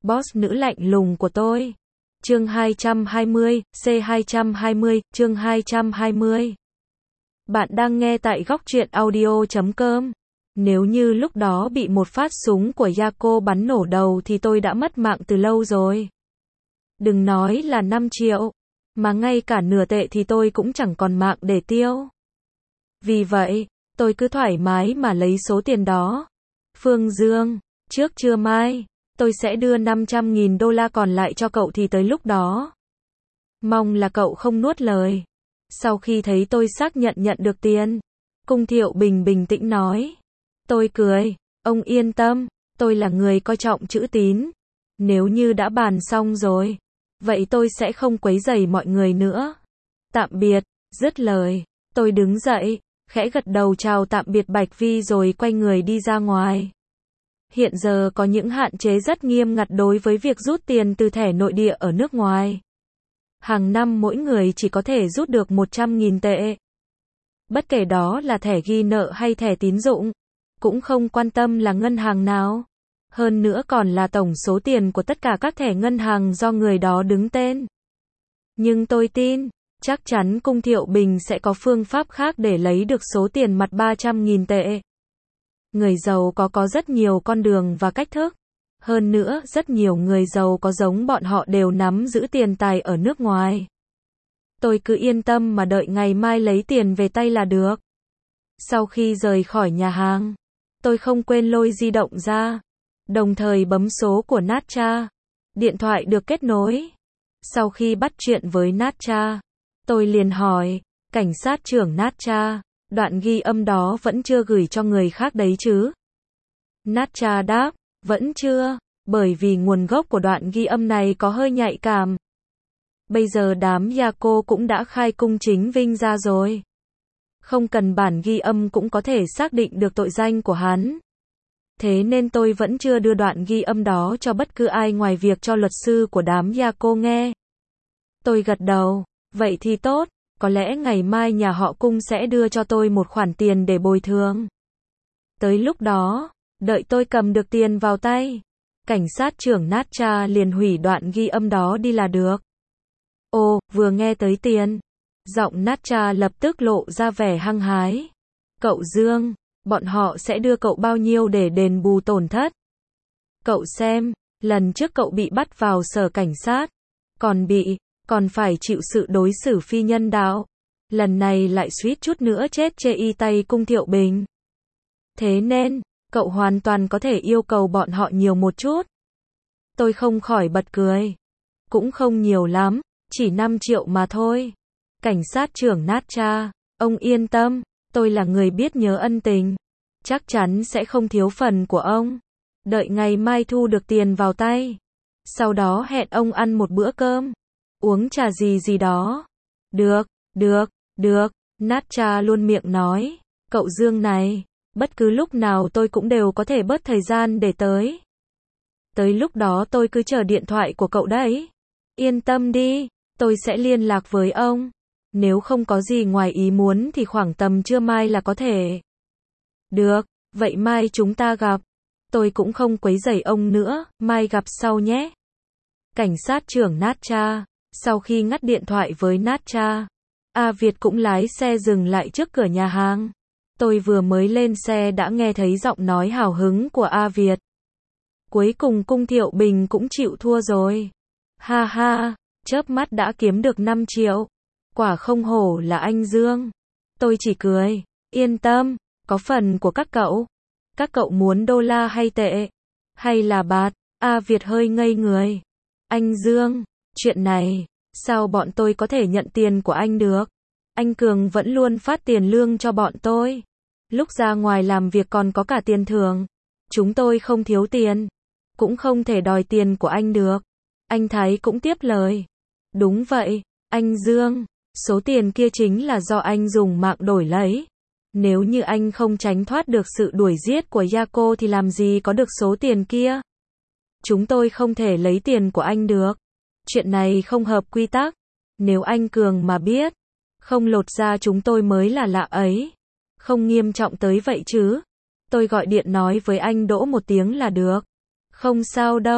boss nữ lạnh lùng của tôi. Chương 220, C220, chương 220. Bạn đang nghe tại góc truyện audio.com. Nếu như lúc đó bị một phát súng của Yako bắn nổ đầu thì tôi đã mất mạng từ lâu rồi. Đừng nói là 5 triệu, mà ngay cả nửa tệ thì tôi cũng chẳng còn mạng để tiêu. Vì vậy, tôi cứ thoải mái mà lấy số tiền đó. Phương Dương, trước trưa mai, tôi sẽ đưa 500.000 đô la còn lại cho cậu thì tới lúc đó. Mong là cậu không nuốt lời. Sau khi thấy tôi xác nhận nhận được tiền, Cung Thiệu Bình bình tĩnh nói. Tôi cười, ông yên tâm, tôi là người coi trọng chữ tín. Nếu như đã bàn xong rồi, vậy tôi sẽ không quấy rầy mọi người nữa. Tạm biệt, dứt lời, tôi đứng dậy, khẽ gật đầu chào tạm biệt Bạch Vi rồi quay người đi ra ngoài. Hiện giờ có những hạn chế rất nghiêm ngặt đối với việc rút tiền từ thẻ nội địa ở nước ngoài. Hàng năm mỗi người chỉ có thể rút được 100.000 tệ. Bất kể đó là thẻ ghi nợ hay thẻ tín dụng, cũng không quan tâm là ngân hàng nào. Hơn nữa còn là tổng số tiền của tất cả các thẻ ngân hàng do người đó đứng tên. Nhưng tôi tin, chắc chắn Cung Thiệu Bình sẽ có phương pháp khác để lấy được số tiền mặt 300.000 tệ. Người giàu có rất nhiều con đường và cách thức. Hơn nữa, rất nhiều người giàu có giống bọn họ đều nắm giữ tiền tài ở nước ngoài. Tôi cứ yên tâm mà đợi ngày mai lấy tiền về tay là được. Sau khi rời khỏi nhà hàng, tôi không quên lôi di động ra, đồng thời bấm số của Natcha. Điện thoại được kết nối. Sau khi bắt chuyện với Natcha, tôi liền hỏi, cảnh sát trưởng Natcha, đoạn ghi âm đó vẫn chưa gửi cho người khác đấy chứ? Natcha đáp, vẫn chưa, bởi vì nguồn gốc của đoạn ghi âm này có hơi nhạy cảm. Bây giờ đám Yako cũng đã khai cung chính Vinh ra rồi. Không cần bản ghi âm cũng có thể xác định được tội danh của hắn. Thế nên tôi vẫn chưa đưa đoạn ghi âm đó cho bất cứ ai ngoài việc cho luật sư của đám Yako nghe. Tôi gật đầu, vậy thì tốt, có lẽ ngày mai nhà họ Cung sẽ đưa cho tôi một khoản tiền để bồi thường. Tới lúc đó, đợi tôi cầm được tiền vào tay, cảnh sát trưởng Natcha liền hủy đoạn ghi âm đó đi là được. Ồ, vừa nghe tới tiền, giọng Natcha lập tức lộ ra vẻ hăng hái. Cậu Dương, bọn họ sẽ đưa cậu bao nhiêu để đền bù tổn thất? Cậu xem, lần trước cậu bị bắt vào sở cảnh sát, còn phải chịu sự đối xử phi nhân đạo. Lần này lại suýt chút nữa chết chê y tay Cung Thiệu Bình. Thế nên, cậu hoàn toàn có thể yêu cầu bọn họ nhiều một chút. Tôi không khỏi bật cười. Cũng không nhiều lắm, chỉ 5 triệu mà thôi. Cảnh sát trưởng Natcha, ông yên tâm, tôi là người biết nhớ ân tình. Chắc chắn sẽ không thiếu phần của ông. Đợi ngày mai thu được tiền vào tay. Sau đó hẹn ông ăn một bữa cơm. Uống trà gì đó. Được. Natcha luôn miệng nói. Cậu Dương này, bất cứ lúc nào tôi cũng đều có thể bớt thời gian để tới. Tới lúc đó tôi cứ chờ điện thoại của cậu đấy. Yên tâm đi, tôi sẽ liên lạc với ông. Nếu không có gì ngoài ý muốn thì khoảng tầm trưa mai là có thể. Được, vậy mai chúng ta gặp. Tôi cũng không quấy rầy ông nữa, mai gặp sau nhé. Cảnh sát trưởng Natcha, sau khi ngắt điện thoại với Natcha, A Việt cũng lái xe dừng lại trước cửa nhà hàng. Tôi vừa mới lên xe đã nghe thấy giọng nói hào hứng của A Việt. Cuối cùng Cung Thiệu Bình cũng chịu thua rồi. Ha ha, chớp mắt đã kiếm được 5 triệu. Quả không hổ là anh Dương. Tôi chỉ cười, yên tâm, có phần của các cậu. Các cậu muốn đô la hay tệ? Hay là bạt? A Việt hơi ngây người. Anh Dương, chuyện này, sao bọn tôi có thể nhận tiền của anh được? Anh Cường vẫn luôn phát tiền lương cho bọn tôi. Lúc ra ngoài làm việc còn có cả tiền thưởng. Chúng tôi không thiếu tiền. Cũng không thể đòi tiền của anh được. Anh Thái cũng tiếp lời. Đúng vậy, anh Dương. Số tiền kia chính là do anh dùng mạng đổi lấy. Nếu như anh không tránh thoát được sự đuổi giết của Yako thì làm gì có được số tiền kia. Chúng tôi không thể lấy tiền của anh được. Chuyện này không hợp quy tắc. Nếu anh Cường mà biết, không lột ra chúng tôi mới là lạ ấy. Không nghiêm trọng tới vậy chứ. Tôi gọi điện nói với anh Đỗ một tiếng là được. Không sao đâu.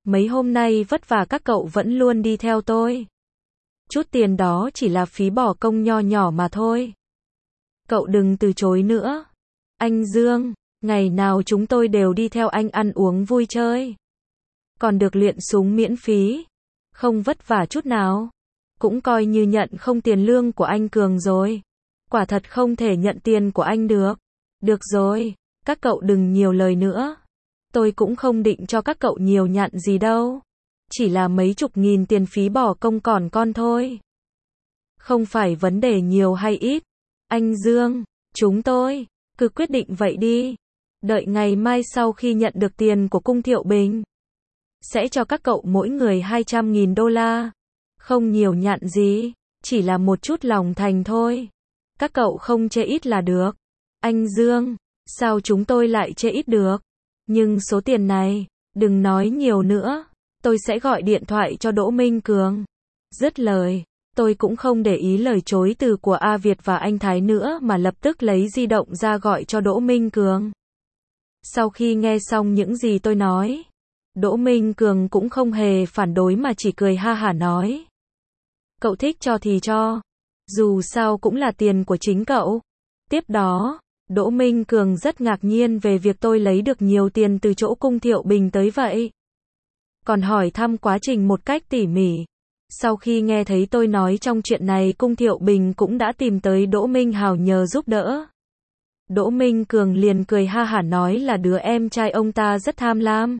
Mấy hôm nay vất vả các cậu vẫn luôn đi theo tôi. Chút tiền đó chỉ là phí bỏ công nho nhỏ mà thôi. Cậu đừng từ chối nữa. Anh Dương, ngày nào chúng tôi đều đi theo anh ăn uống vui chơi. Còn được luyện súng miễn phí. Không vất vả chút nào. Cũng coi như nhận không tiền lương của anh Cường rồi. Quả thật không thể nhận tiền của anh được. Được rồi, các cậu đừng nhiều lời nữa. Tôi cũng không định cho các cậu nhiều nhặn gì đâu. Chỉ là mấy chục nghìn tiền phí bỏ công còn con thôi. Không phải vấn đề nhiều hay ít. Anh Dương, chúng tôi, cứ quyết định vậy đi. Đợi ngày mai sau khi nhận được tiền của Cung Thiệu Bình. Sẽ cho các cậu mỗi người 200.000 đô la. Không nhiều nhặn gì, chỉ là một chút lòng thành thôi. Các cậu không chê ít là được. Anh Dương, sao chúng tôi lại chê ít được? Nhưng số tiền này, đừng nói nhiều nữa. Tôi sẽ gọi điện thoại cho Đỗ Minh Cường. Dứt lời, tôi cũng không để ý lời chối từ của A Việt và anh Thái nữa mà lập tức lấy di động ra gọi cho Đỗ Minh Cường. Sau khi nghe xong những gì tôi nói, Đỗ Minh Cường cũng không hề phản đối mà chỉ cười ha hả nói. Cậu thích cho thì cho. Dù sao cũng là tiền của chính cậu. Tiếp đó, Đỗ Minh Cường rất ngạc nhiên về việc tôi lấy được nhiều tiền từ chỗ Cung Thiệu Bình tới vậy. Còn hỏi thăm quá trình một cách tỉ mỉ. Sau khi nghe thấy tôi nói trong chuyện này Cung Thiệu Bình cũng đã tìm tới Đỗ Minh Hào nhờ giúp đỡ. Đỗ Minh Cường liền cười ha hả nói là đứa em trai ông ta rất tham lam.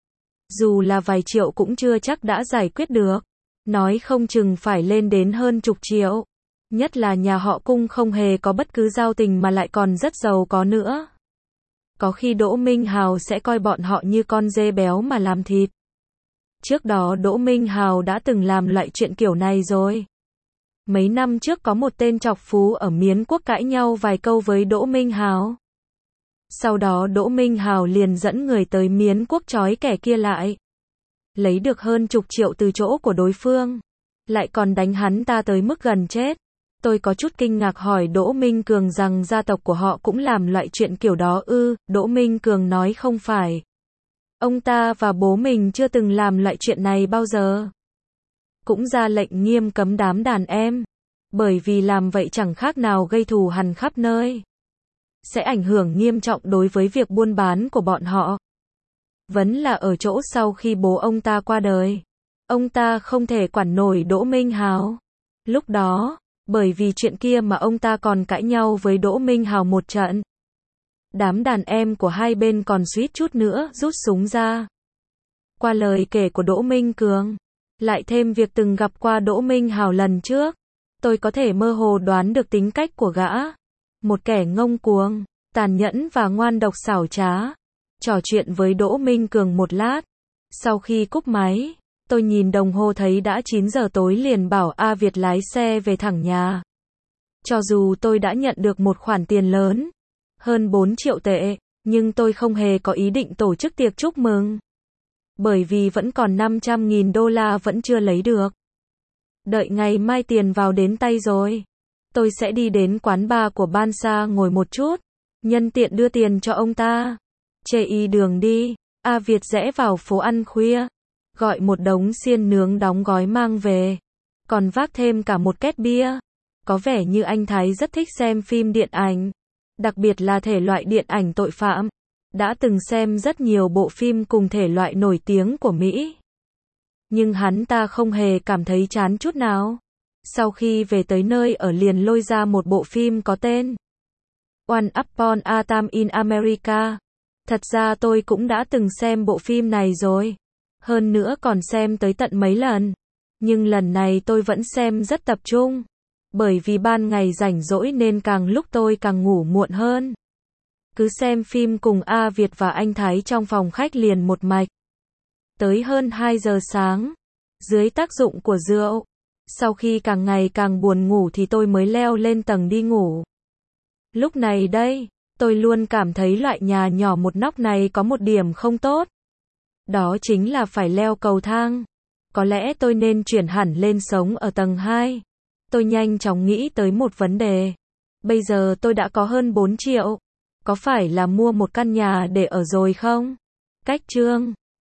Dù là vài triệu cũng chưa chắc đã giải quyết được. Nói không chừng phải lên đến hơn chục triệu. Nhất là nhà họ Cung không hề có bất cứ giao tình mà lại còn rất giàu có nữa. Có khi Đỗ Minh Hào sẽ coi bọn họ như con dê béo mà làm thịt. Trước đó Đỗ Minh Hào đã từng làm loại chuyện kiểu này rồi. Mấy năm trước có một tên trọc phú ở Miến Quốc cãi nhau vài câu với Đỗ Minh Hào. Sau đó Đỗ Minh Hào liền dẫn người tới Miến Quốc trói kẻ kia lại. Lấy được hơn chục triệu từ chỗ của đối phương. Lại còn đánh hắn ta tới mức gần chết. Tôi có chút kinh ngạc hỏi Đỗ Minh Cường rằng gia tộc của họ cũng làm loại chuyện kiểu đó ư. Đỗ Minh Cường nói không phải. Ông ta và bố mình chưa từng làm loại chuyện này bao giờ. Cũng ra lệnh nghiêm cấm đám đàn em. Bởi vì làm vậy chẳng khác nào gây thù hằn khắp nơi. Sẽ ảnh hưởng nghiêm trọng đối với việc buôn bán của bọn họ. Vấn là ở chỗ sau khi bố ông ta qua đời. Ông ta không thể quản nổi Đỗ Minh Hào. Lúc đó, bởi vì chuyện kia mà ông ta còn cãi nhau với Đỗ Minh Hào một trận. Đám đàn em của hai bên còn suýt chút nữa rút súng ra. Qua lời kể của Đỗ Minh Cường, lại thêm việc từng gặp qua Đỗ Minh Hào lần trước, tôi có thể mơ hồ đoán được tính cách của gã. Một kẻ ngông cuồng, tàn nhẫn và ngoan độc xảo trá. Trò chuyện với Đỗ Minh Cường một lát. Sau khi cúp máy, tôi nhìn đồng hồ thấy đã 9 giờ tối liền bảo A Việt lái xe về thẳng nhà. Cho dù tôi đã nhận được một khoản tiền lớn, hơn 4 triệu tệ, nhưng tôi không hề có ý định tổ chức tiệc chúc mừng. Bởi vì vẫn còn 500.000 đô la vẫn chưa lấy được. Đợi ngày mai tiền vào đến tay rồi. Tôi sẽ đi đến quán bar của Bansa ngồi một chút. Nhân tiện đưa tiền cho ông ta. Chê y đường đi. A Việt rẽ vào phố ăn khuya. Gọi một đống xiên nướng đóng gói mang về. Còn vác thêm cả một két bia. Có vẻ như anh Thái rất thích xem phim điện ảnh. Đặc biệt là thể loại điện ảnh tội phạm. Đã từng xem rất nhiều bộ phim cùng thể loại nổi tiếng của Mỹ. Nhưng hắn ta không hề cảm thấy chán chút nào. Sau khi về tới nơi ở liền lôi ra một bộ phim có tên Once Upon a Time in America. Thật ra tôi cũng đã từng xem bộ phim này rồi. Hơn nữa còn xem tới tận mấy lần. Nhưng lần này tôi vẫn xem rất tập trung. Bởi vì ban ngày rảnh rỗi nên càng lúc tôi càng ngủ muộn hơn. Cứ xem phim cùng A Việt và anh Thái trong phòng khách liền một mạch. Tới hơn 2 giờ sáng. Dưới tác dụng của rượu. Sau khi càng ngày càng buồn ngủ thì tôi mới leo lên tầng đi ngủ. Lúc này đây, tôi luôn cảm thấy loại nhà nhỏ một nóc này có một điểm không tốt. Đó chính là phải leo cầu thang. Có lẽ tôi nên chuyển hẳn lên sống ở tầng 2. Tôi nhanh chóng nghĩ tới một vấn đề. Bây giờ tôi đã có hơn 4 triệu. Có phải là mua một căn nhà để ở rồi không? Cách chương